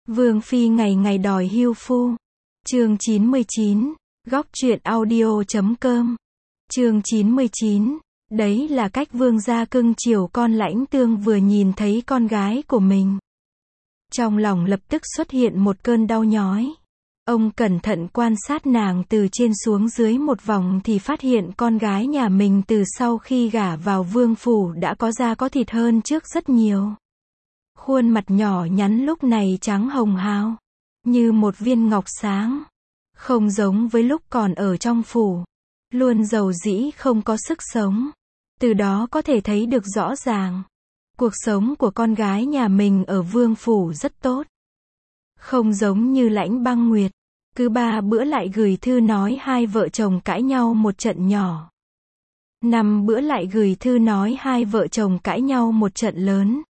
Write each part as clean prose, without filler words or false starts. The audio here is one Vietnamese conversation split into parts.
Vương phi ngày ngày đòi hưu phu. Chương 99, góc truyện audio.com. Chương 99, đấy là cách vương gia cưng chiều con. Lãnh Tương vừa nhìn thấy con gái của mình, trong lòng lập tức xuất hiện một cơn đau nhói. Ông cẩn thận quan sát nàng từ trên xuống dưới một vòng thì phát hiện con gái nhà mình từ sau khi gả vào vương phủ đã có da có thịt hơn trước rất nhiều. Khuôn mặt nhỏ nhắn lúc này trắng hồng hào, như một viên ngọc sáng. Không giống với lúc còn ở trong phủ, luôn dầu dĩ không có sức sống. Từ đó có thể thấy được rõ ràng, cuộc sống của con gái nhà mình ở vương phủ rất tốt. Không giống như Lãnh Băng Nguyệt, cứ 3 bữa lại gửi thư nói hai vợ chồng cãi nhau một trận nhỏ. 5 bữa lại gửi thư nói hai vợ chồng cãi nhau một trận lớn.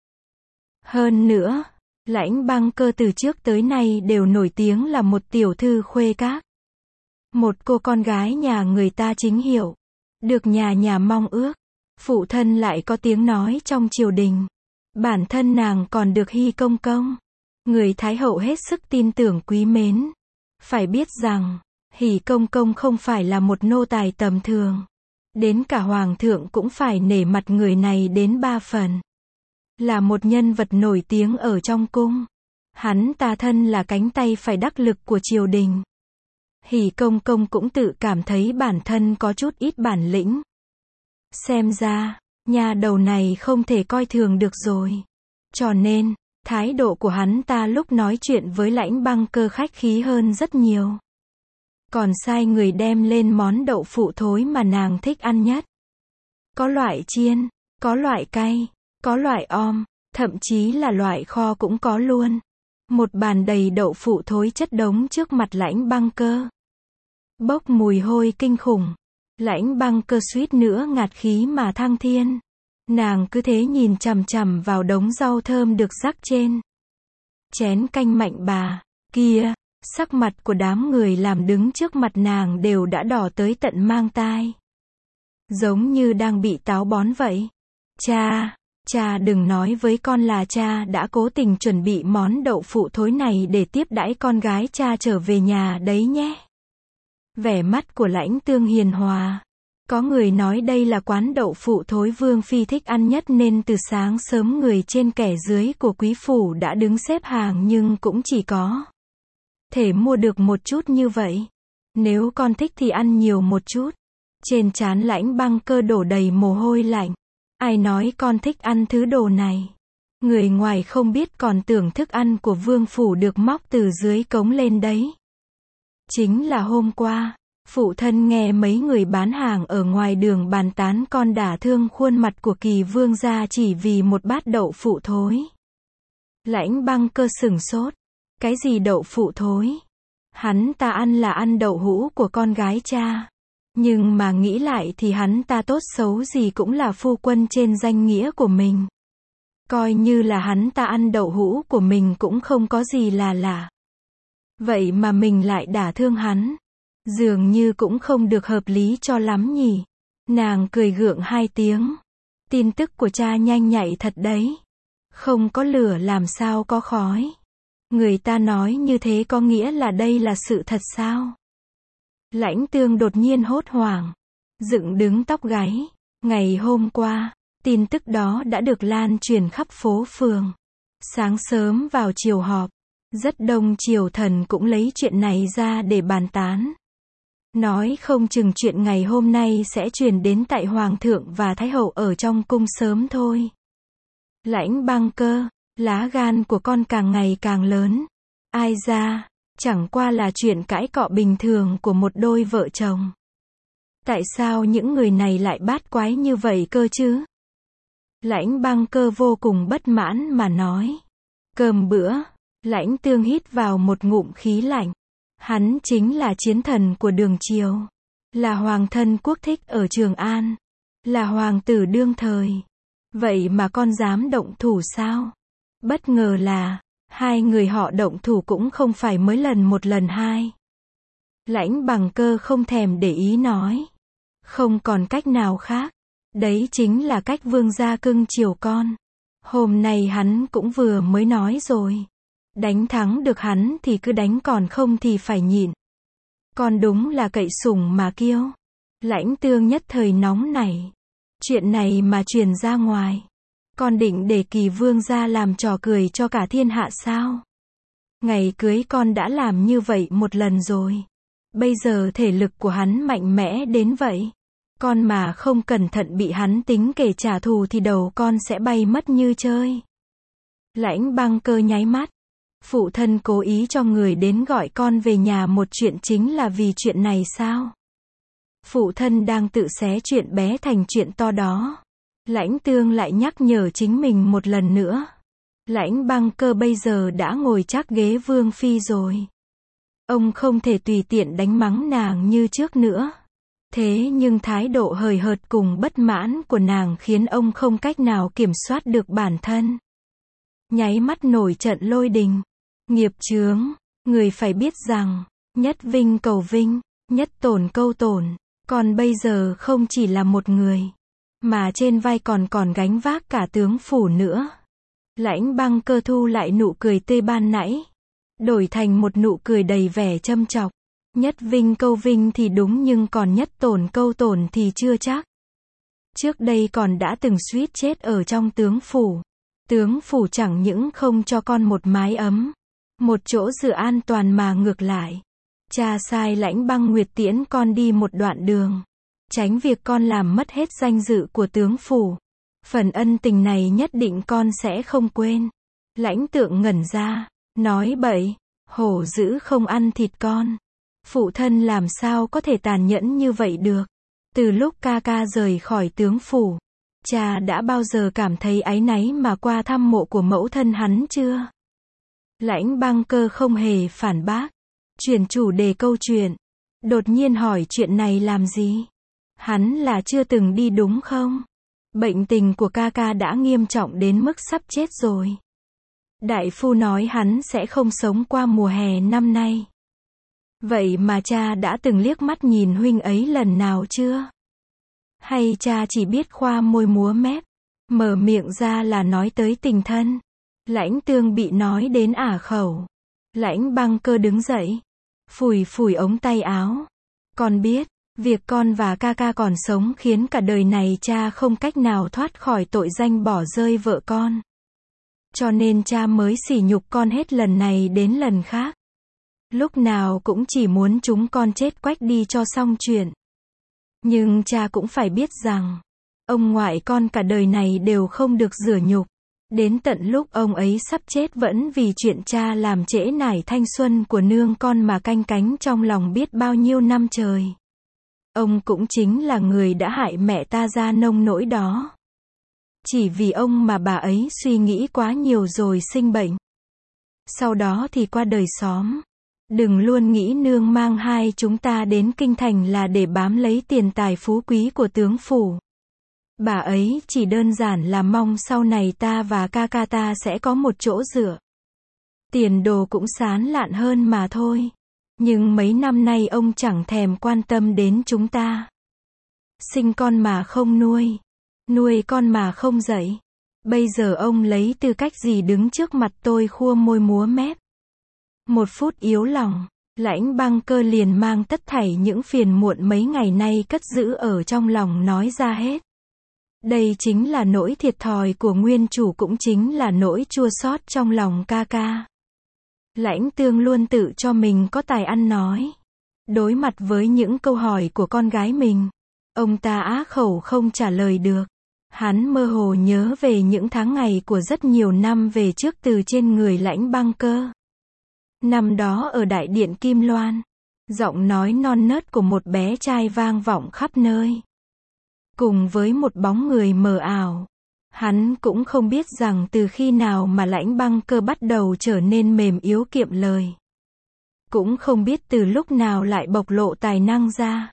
Hơn nữa, Lãnh Băng Cơ từ trước tới nay đều nổi tiếng là một tiểu thư khuê các. Một cô con gái nhà người ta chính hiệu, được nhà nhà mong ước. Phụ thân lại có tiếng nói trong triều đình. Bản thân nàng còn được Hy Công Công, người Thái Hậu hết sức tin tưởng quý mến. Phải biết rằng, Hỷ Công Công không phải là một nô tài tầm thường. Đến cả Hoàng thượng cũng phải nể mặt người này đến 3 phần. Là một nhân vật nổi tiếng ở trong cung. Hắn ta thân là cánh tay phải đắc lực của triều đình. Hỷ Công Công cũng tự cảm thấy bản thân có chút ít bản lĩnh. Xem ra, nhà đầu này không thể coi thường được rồi. Cho nên, thái độ của hắn ta lúc nói chuyện với Lãnh Băng Cơ khách khí hơn rất nhiều. Còn sai người đem lên món đậu phụ thối mà nàng thích ăn nhất. Có loại chiên, có loại cay, có loại om, thậm chí là loại kho cũng có luôn. Một bàn đầy đậu phụ thối chất đống trước mặt Lãnh Băng Cơ. Bốc mùi hôi kinh khủng. Lãnh Băng Cơ suýt nữa ngạt khí mà thăng thiên. Nàng cứ thế nhìn chằm chằm vào đống rau thơm được rắc trên chén canh Mạnh Bà kia. Sắc mặt của đám người làm đứng trước mặt nàng đều đã đỏ tới tận mang tai. Giống như đang bị táo bón vậy. Cha đừng nói với con là cha đã cố tình chuẩn bị món đậu phụ thối này để tiếp đãi con gái cha trở về nhà đấy nhé. Vẻ mắt của Lãnh Tương hiền hòa. Có người nói đây là quán đậu phụ thối vương phi thích ăn nhất nên từ sáng sớm người trên kẻ dưới của quý phủ đã đứng xếp hàng nhưng cũng chỉ có thể mua được một chút như vậy. Nếu con thích thì ăn nhiều một chút. Trên trán Lãnh Băng Cơ đổ đầy mồ hôi lạnh. Ai nói con thích ăn thứ đồ này? Người ngoài không biết còn tưởng thức ăn của vương phủ được móc từ dưới cống lên đấy. Chính là hôm qua, phụ thân nghe mấy người bán hàng ở ngoài đường bàn tán con đả thương khuôn mặt của Kỳ vương gia chỉ vì một bát đậu phụ thối. Lãnh Băng Cơ sửng sốt. Cái gì đậu phụ thối? Hắn ta ăn là ăn đậu hũ của con gái cha. Nhưng mà nghĩ lại thì hắn ta tốt xấu gì cũng là phu quân trên danh nghĩa của mình. Coi như là hắn ta ăn đậu hũ của mình cũng không có gì là lạ. Vậy mà mình lại đả thương hắn. Dường như cũng không được hợp lý cho lắm nhỉ. Nàng cười gượng 2 tiếng. Tin tức của cha nhanh nhạy thật đấy. Không có lửa làm sao có khói. Người ta nói như thế có nghĩa là đây là sự thật sao? Lãnh Tương đột nhiên hốt hoảng, dựng đứng tóc gáy. Ngày hôm qua, tin tức đó đã được lan truyền khắp phố phường. Sáng sớm vào chiều họp, rất đông triều thần cũng lấy chuyện này ra để bàn tán. Nói không chừng chuyện ngày hôm nay sẽ truyền đến tại Hoàng thượng và Thái Hậu ở trong cung sớm thôi. Lãnh Băng Cơ, lá gan của con càng ngày càng lớn. Ai ra, chẳng qua là chuyện cãi cọ bình thường của một đôi vợ chồng. Tại sao những người này lại bát quái như vậy cơ chứ? Lãnh Băng Cơ vô cùng bất mãn mà nói. Cơm bữa, Lãnh Tương hít vào một ngụm khí lạnh. Hắn chính là chiến thần của đường triều. Là hoàng thân quốc thích ở Trường An. Là hoàng tử đương thời. Vậy mà con dám động thủ sao? Bất ngờ là, hai người họ động thủ cũng không phải mới lần một lần hai. Lãnh Băng Cơ không thèm để ý nói. Không còn cách nào khác. Đấy chính là cách vương gia cưng chiều con. Hôm nay hắn cũng vừa mới nói rồi. Đánh thắng được hắn thì cứ đánh, còn không thì phải nhịn. Con đúng là cậy sủng mà kiêu. Lãnh Tương nhất thời nóng nảy. Chuyện này mà truyền ra ngoài, con định để Kỳ vương gia làm trò cười cho cả thiên hạ sao? Ngày cưới con đã làm như vậy một lần rồi. Bây giờ thể lực của hắn mạnh mẽ đến vậy. Con mà không cẩn thận bị hắn tính kể trả thù thì đầu con sẽ bay mất như chơi. Lãnh Băng Cơ nháy mắt. Phụ thân cố ý cho người đến gọi con về nhà một chuyện chính là vì chuyện này sao? Phụ thân đang tự xé chuyện bé thành chuyện to đó. Lãnh Tương lại nhắc nhở chính mình một lần nữa. Lãnh Băng Cơ bây giờ đã ngồi chắc ghế vương phi rồi. Ông không thể tùy tiện đánh mắng nàng như trước nữa. Thế nhưng thái độ hời hợt cùng bất mãn của nàng khiến ông không cách nào kiểm soát được bản thân. Nháy mắt nổi trận lôi đình. Nghiệp chướng, người phải biết rằng, nhất vinh cầu vinh, nhất tổn câu tổn. Còn bây giờ không chỉ là một người, mà trên vai còn gánh vác cả tướng phủ nữa. Lãnh Băng Cơ thu lại nụ cười tươi ban nãy, đổi thành một nụ cười đầy vẻ châm chọc. Nhất vinh câu vinh thì đúng, nhưng còn nhất tổn câu tổn thì chưa chắc. Trước đây còn đã từng suýt chết ở trong tướng phủ. Tướng phủ chẳng những không cho con một mái ấm, một chỗ dựa an toàn, mà ngược lại, cha sai Lãnh Băng Nguyệt tiễn con đi một đoạn đường, tránh việc con làm mất hết danh dự của tướng phủ. Phần ân tình này nhất định con sẽ không quên. Lãnh Tượng ngẩn ra, nói bậy, hổ dữ không ăn thịt con. Phụ thân làm sao có thể tàn nhẫn như vậy được? Từ lúc ca ca rời khỏi tướng phủ, cha đã bao giờ cảm thấy áy náy mà qua thăm mộ của mẫu thân hắn chưa? Lãnh Băng Cơ không hề phản bác, chuyển chủ đề câu chuyện, đột nhiên hỏi chuyện này làm gì? Hắn là chưa từng đi đúng không? Bệnh tình của ca ca đã nghiêm trọng đến mức sắp chết rồi. Đại phu nói hắn sẽ không sống qua mùa hè năm nay. Vậy mà cha đã từng liếc mắt nhìn huynh ấy lần nào chưa? Hay cha chỉ biết khoa môi múa mép, mở miệng ra là nói tới tình thân? Lãnh Tương bị nói đến ả khẩu. Lãnh Băng Cơ đứng dậy, phủi phủi ống tay áo. Con biết, việc con và ca ca còn sống khiến cả đời này cha không cách nào thoát khỏi tội danh bỏ rơi vợ con. Cho nên cha mới sỉ nhục con hết lần này đến lần khác. Lúc nào cũng chỉ muốn chúng con chết quách đi cho xong chuyện. Nhưng cha cũng phải biết rằng, ông ngoại con cả đời này đều không được rửa nhục. Đến tận lúc ông ấy sắp chết vẫn vì chuyện cha làm trễ nải thanh xuân của nương con mà canh cánh trong lòng biết bao nhiêu năm trời. Ông cũng chính là người đã hại mẹ ta ra nông nỗi đó. Chỉ vì ông mà bà ấy suy nghĩ quá nhiều rồi sinh bệnh. Sau đó thì qua đời xóm. Đừng luôn nghĩ nương mang hai chúng ta đến kinh thành là để bám lấy tiền tài phú quý của tướng phủ. Bà ấy chỉ đơn giản là mong sau này ta và ca ca ta sẽ có một chỗ dựa. Tiền đồ cũng sán lạn hơn mà thôi. Nhưng mấy năm nay ông chẳng thèm quan tâm đến chúng ta. Sinh con mà không nuôi, nuôi con mà không dạy. Bây giờ ông lấy tư cách gì đứng trước mặt tôi khua môi múa mép? Một phút yếu lòng, Lãnh Băng Cơ liền mang tất thảy những phiền muộn mấy ngày nay cất giữ ở trong lòng nói ra hết. Đây chính là nỗi thiệt thòi của nguyên chủ, cũng chính là nỗi chua xót trong lòng ca ca. Lãnh Tương luôn tự cho mình có tài ăn nói. Đối mặt với những câu hỏi của con gái mình, ông ta á khẩu không trả lời được. Hắn mơ hồ nhớ về những tháng ngày của rất nhiều năm về trước từ trên người Lãnh Băng Cơ. Năm đó ở đại điện Kim Loan, giọng nói non nớt của một bé trai vang vọng khắp nơi. Cùng với một bóng người mờ ảo. Hắn cũng không biết rằng từ khi nào mà Lãnh Băng Cơ bắt đầu trở nên mềm yếu kiệm lời. Cũng không biết từ lúc nào lại bộc lộ tài năng ra.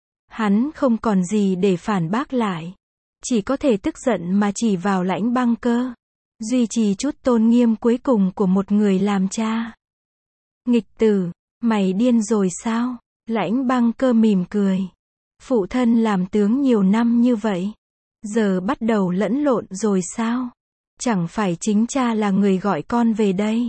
Hắn không còn gì để phản bác lại. Chỉ có thể tức giận mà chỉ vào Lãnh Băng Cơ. Duy trì chút tôn nghiêm cuối cùng của một người làm cha. Nghịch tử, mày điên rồi sao? Lãnh Băng Cơ mỉm cười. Phụ thân làm tướng nhiều năm như vậy, giờ bắt đầu lẫn lộn rồi sao? Chẳng phải chính cha là người gọi con về đây.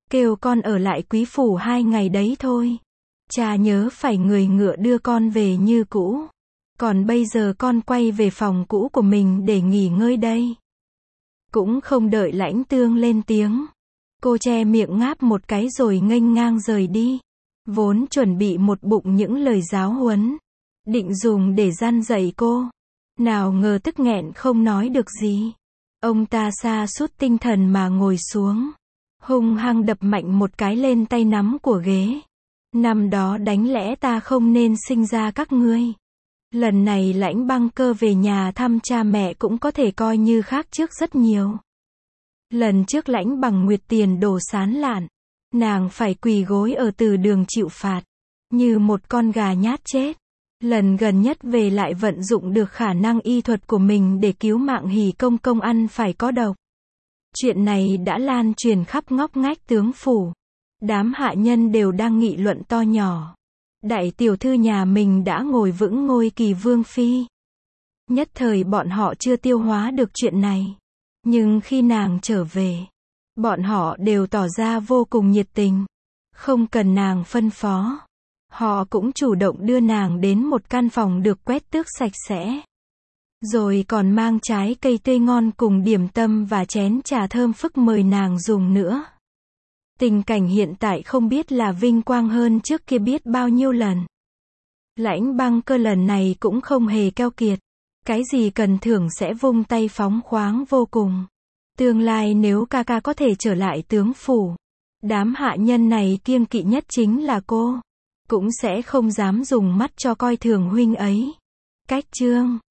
kêu con ở lại Quý phủ 2 ngày đấy thôi. Cha nhớ phải người ngựa đưa con về như cũ. Còn bây giờ con quay về phòng cũ của mình để nghỉ ngơi đây. Cũng không đợi Lãnh Tương lên tiếng. Cô che miệng ngáp một cái rồi nghênh ngang rời đi. Vốn chuẩn bị một bụng những lời giáo huấn, định dùng để gian dạy cô. Nào ngờ tức nghẹn không nói được gì. Ông ta sa sút tinh thần mà ngồi xuống. Hung hăng đập mạnh một cái lên tay nắm của ghế. Năm đó đáng lẽ ta không nên sinh ra các ngươi. Lần này Lãnh Băng Cơ về nhà thăm cha mẹ cũng có thể coi như khác trước rất nhiều. Lần trước Lãnh Bằng Nguyệt tiền đồ sán lạn. Nàng phải quỳ gối ở từ đường chịu phạt. Như một con gà nhát chết. Lần gần nhất về lại vận dụng được khả năng y thuật của mình để cứu mạng Hỉ Công Công ăn phải có độc. Chuyện này đã lan truyền khắp ngóc ngách tướng phủ. Đám hạ nhân đều đang nghị luận to nhỏ. Đại tiểu thư nhà mình đã ngồi vững ngôi Kỳ Vương Phi. Nhất thời bọn họ chưa tiêu hóa được chuyện này. Nhưng khi nàng trở về, bọn họ đều tỏ ra vô cùng nhiệt tình. Không cần nàng phân phó. Họ cũng chủ động đưa nàng đến một căn phòng được quét tước sạch sẽ. Rồi còn mang trái cây tươi ngon cùng điểm tâm và chén trà thơm phức mời nàng dùng nữa. Tình cảnh hiện tại không biết là vinh quang hơn trước kia biết bao nhiêu lần. Lãnh Băng Cơ lần này cũng không hề keo kiệt. Cái gì cần thưởng sẽ vung tay phóng khoáng vô cùng. Tương lai nếu ca ca có thể trở lại tướng phủ, đám hạ nhân này kiêng kỵ nhất chính là cô. Cũng sẽ không dám dùng mắt cho coi thường huynh ấy. Cách chương